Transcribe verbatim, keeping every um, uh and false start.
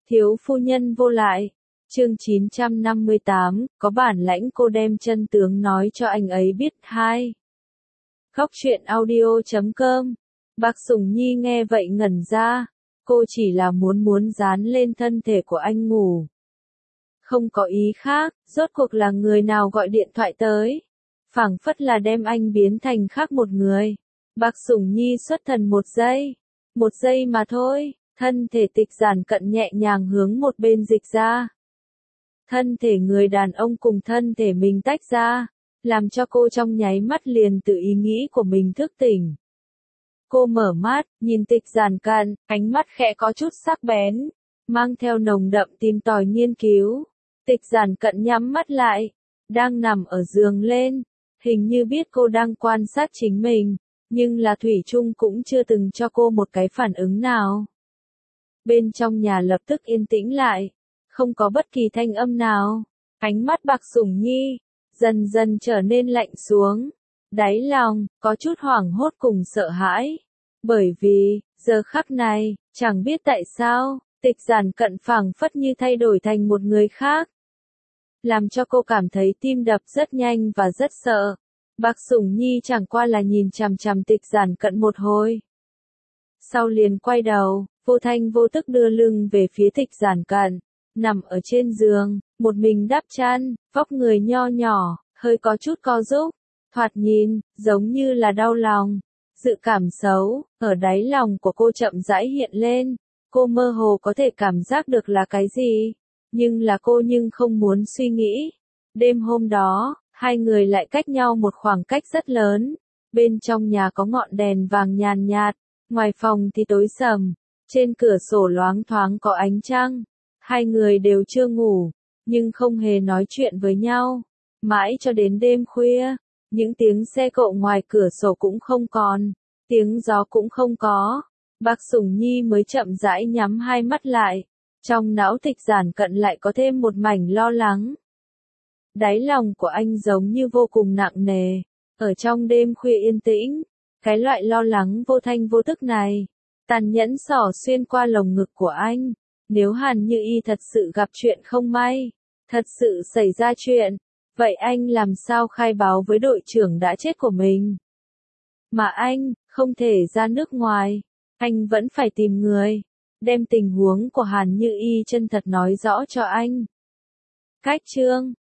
Thiếu phu nhân vô lại. Chương chín trăm năm mươi tám, có bản lãnh cô đem chân tướng nói cho anh ấy biết. Hai. Góc truyện audio chấm com. Bác Sùng Nhi nghe vậy ngẩn ra, cô chỉ là muốn muốn dán lên thân thể của anh ngủ. Không có ý khác, rốt cuộc là người nào gọi điện thoại tới. Phảng phất là đem anh biến thành khác một người. Bác Sùng Nhi xuất thần một giây. Một giây mà thôi, thân thể Tịch Giản Cận nhẹ nhàng hướng một bên dịch ra. Thân thể người đàn ông cùng thân thể mình tách ra, làm cho cô trong nháy mắt liền từ ý nghĩ của mình thức tỉnh. Cô mở mắt, nhìn Tịch Giản Cận, ánh mắt khẽ có chút sắc bén, mang theo nồng đậm tìm tòi nghiên cứu. Tịch Giản Cận nhắm mắt lại, đang nằm ở giường lên, hình như biết cô đang quan sát chính mình, nhưng là thủy chung cũng chưa từng cho cô một cái phản ứng nào. Bên trong nhà lập tức yên tĩnh lại, không có bất kỳ thanh âm nào. Ánh mắt Bạc Sủng Nhi dần dần trở nên lạnh xuống, đáy lòng có chút hoảng hốt cùng sợ hãi, bởi vì giờ khắc này, chẳng biết tại sao, Tịch Giản Cận phảng phất như thay đổi thành một người khác, làm cho cô cảm thấy tim đập rất nhanh và rất sợ. Bạc Sủng Nhi chẳng qua là nhìn chằm chằm Tịch Giản Cận một hồi, sau liền quay đầu, vô thanh vô tức đưa lưng về phía Tịch Giản Cận, nằm ở trên giường, một mình đắp chăn, vóc người nho nhỏ, hơi có chút co rúm, thoạt nhìn giống như là đau lòng. Dự cảm xấu ở đáy lòng của cô chậm rãi hiện lên, cô mơ hồ có thể cảm giác được là cái gì, nhưng là cô nhưng không muốn suy nghĩ. Đêm hôm đó, hai người lại cách nhau một khoảng cách rất lớn. Bên trong nhà có ngọn đèn vàng nhàn nhạt, ngoài phòng thì tối sầm, trên cửa sổ loáng thoáng có ánh trăng. Hai người đều chưa ngủ, nhưng không hề nói chuyện với nhau. Mãi cho đến đêm khuya, những tiếng xe cộ ngoài cửa sổ cũng không còn, tiếng gió cũng không có. Bạc Sủng Nhi mới chậm rãi nhắm hai mắt lại, trong não Tịch Giản Cận lại có thêm một mảnh lo lắng. Đáy lòng của anh giống như vô cùng nặng nề, ở trong đêm khuya yên tĩnh, cái loại lo lắng vô thanh vô tức này, tàn nhẫn xỏ xuyên qua lồng ngực của anh. Nếu Hàn Như Y thật sự gặp chuyện không may, thật sự xảy ra chuyện, vậy anh làm sao khai báo với đội trưởng đã chết của mình? Mà anh, không thể ra nước ngoài, anh vẫn phải tìm người, đem tình huống của Hàn Như Y chân thật nói rõ cho anh. Cách chương